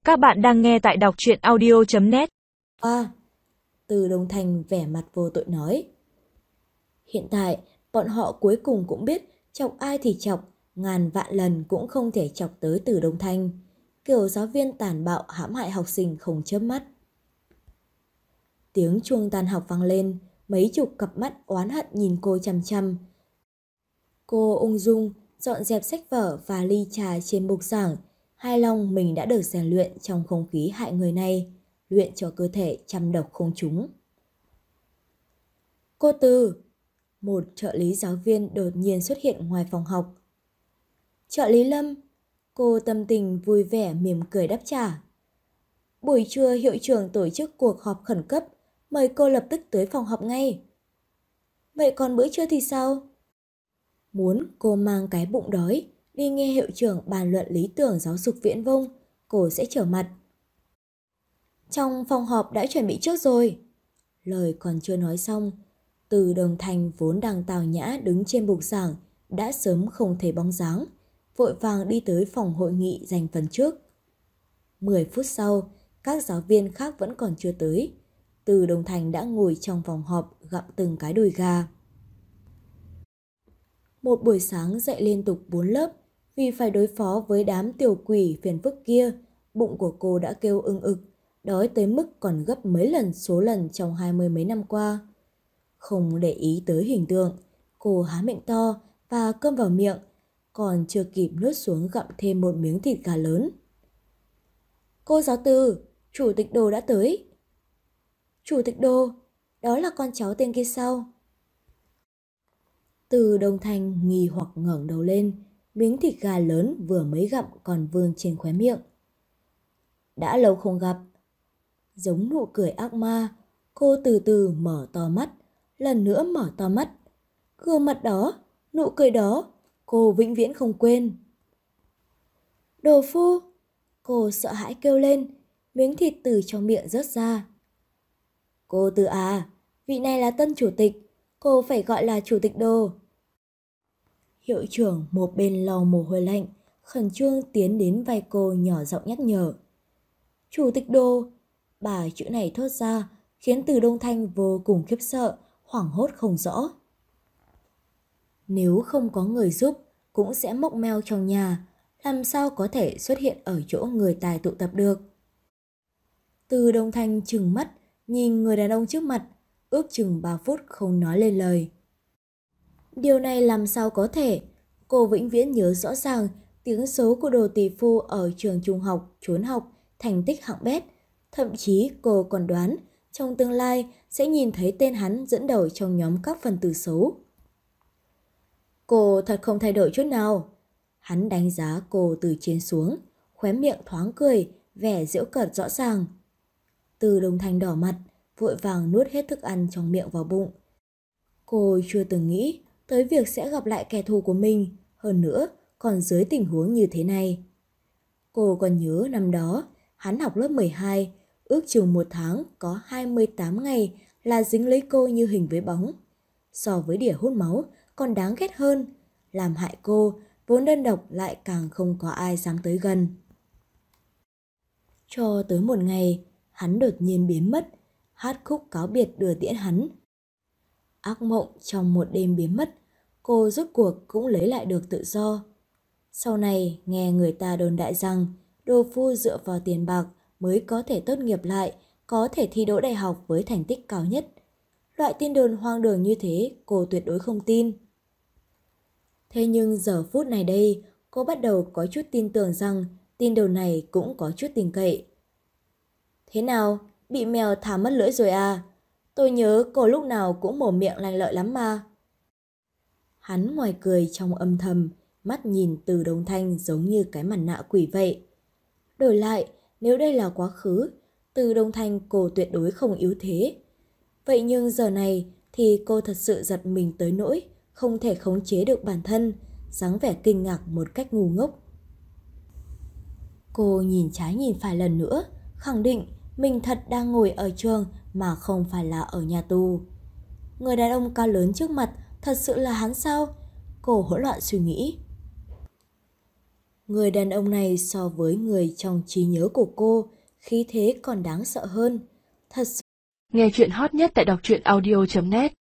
Các bạn đang nghe tại đọc truyện audio.net. Từ Đông Thành vẻ mặt vô tội nói. Hiện tại, bọn họ cuối cùng cũng biết chọc ai thì chọc, ngàn vạn lần cũng không thể chọc tới Từ Đông Thành. Kiểu giáo viên tàn bạo hãm hại học sinh không chớp mắt. Tiếng chuông tan học vang lên, mấy chục cặp mắt oán hận nhìn cô chằm chằm. Cô ung dung dọn dẹp sách vở và ly trà trên bục giảng, hài lòng mình đã được rèn luyện trong không khí hại người này, luyện cho cơ thể trăm độc không trúng. Cô Từ! Một trợ lý giáo viên đột nhiên xuất hiện ngoài phòng học. Trợ lý Lâm! Cô tâm tình vui vẻ mỉm cười đáp trả. Buổi trưa hiệu trưởng tổ chức cuộc họp khẩn cấp, mời cô lập tức tới phòng học ngay. Vậy còn bữa trưa thì sao? Muốn cô mang cái bụng đói, đi nghe hiệu trưởng bàn luận lý tưởng giáo dục viễn vông, cô sẽ trở mặt. Trong phòng họp đã chuẩn bị trước rồi. Lời còn chưa nói xong, Từ Đồng Thành vốn đang tào nhã đứng trên bục giảng, đã sớm không thấy bóng dáng, vội vàng đi tới phòng hội nghị giành phần trước. 10 phút sau, các giáo viên khác vẫn còn chưa tới. Từ Đồng Thành đã ngồi trong phòng họp gặm từng cái đùi gà. Một buổi sáng dạy liên tục 4 lớp, vì phải đối phó với đám tiểu quỷ phiền phức kia, bụng của cô đã kêu ưng ực, đói tới mức còn gấp mấy lần số lần trong 20 mấy năm qua. Không để ý tới hình tượng, cô há miệng to và cơm vào miệng, còn chưa kịp nuốt xuống gặm thêm một miếng thịt gà lớn. Cô giáo Từ, chủ tịch Đồ đã tới. Chủ tịch Đồ, đó là con cháu tên kia sao? Từ Đông Thành nghi hoặc ngẩng đầu lên, miếng thịt gà lớn vừa mới gặm còn vương trên khóe miệng. Đã lâu không gặp. Giống nụ cười ác ma, cô từ từ mở to mắt, lần nữa mở to mắt. Gương mặt đó, nụ cười đó, cô vĩnh viễn không quên. Đồ phu! Cô sợ hãi kêu lên, miếng thịt từ trong miệng rớt ra. Cô Từ à, vị này là tân chủ tịch, cô phải gọi là chủ tịch Đồ. Hiệu trưởng một bên lau mồ hôi lạnh, khẩn trương tiến đến vai cô nhỏ giọng nhắc nhở. Chủ tịch Đồ! Bà chữ này thốt ra khiến Từ Đông Thanh vô cùng khiếp sợ, hoảng hốt không rõ. Nếu không có người giúp, cũng sẽ mốc meo trong nhà, làm sao có thể xuất hiện ở chỗ người tài tụ tập được. Từ Đông Thanh trừng mắt, nhìn người đàn ông trước mặt, ước chừng 3 phút không nói lên lời. Điều này làm sao có thể? Cô vĩnh viễn nhớ rõ ràng tiếng số của Đồ tỷ phu ở trường trung học, trốn học, thành tích hạng bét. Thậm chí cô còn đoán trong tương lai sẽ nhìn thấy tên hắn dẫn đầu trong nhóm các phần tử xấu. Cô thật không thay đổi chút nào. Hắn đánh giá cô từ trên xuống, khóe miệng thoáng cười, vẻ giễu cợt rõ ràng. Từ Đồng Thanh đỏ mặt, vội vàng nuốt hết thức ăn trong miệng vào bụng. Cô chưa từng nghĩ tới việc sẽ gặp lại kẻ thù của mình, hơn nữa còn dưới tình huống như thế này. Cô còn nhớ năm đó, hắn học lớp 12, ước chừng 1 tháng có 28 ngày là dính lấy cô như hình với bóng. So với đỉa hút máu còn đáng ghét hơn, làm hại cô, vốn đơn độc lại càng không có ai dám tới gần. Cho tới một ngày, hắn đột nhiên biến mất, hát khúc cáo biệt đưa tiễn hắn. Ác mộng trong một đêm biến mất, cô rốt cuộc cũng lấy lại được tự do. Sau này nghe người ta đồn đại rằng Đồ phu dựa vào tiền bạc mới có thể tốt nghiệp lại, có thể thi đỗ đại học với thành tích cao nhất. Loại tin đồn hoang đường như thế cô tuyệt đối không tin. Thế nhưng giờ phút này đây, cô bắt đầu có chút tin tưởng rằng tin đồn này cũng có chút tin cậy. Thế nào, bị mèo thả mất lưỡi rồi à? Tôi nhớ cô lúc nào cũng mồm miệng lanh lợi lắm mà. Hắn ngoài cười trong âm thầm, mắt nhìn Từ Đông Thanh giống như cái mặt nạ quỷ vậy. Đổi lại, nếu đây là quá khứ, Từ Đông Thanh cô tuyệt đối không yếu thế. Vậy nhưng giờ này thì cô thật sự giật mình tới nỗi không thể khống chế được bản thân, dáng vẻ kinh ngạc một cách ngu ngốc. Cô nhìn trái nhìn phải lần nữa, khẳng định mình thật đang ngồi ở trường mà không phải là ở nhà tù. Người đàn ông cao lớn trước mặt thật sự là hắn sao? Cô hỗn loạn suy nghĩ. Người đàn ông này so với người trong trí nhớ của cô, khí thế còn đáng sợ hơn. Thật sự Nghe chuyện hot nhất tại đọc truyện audio.net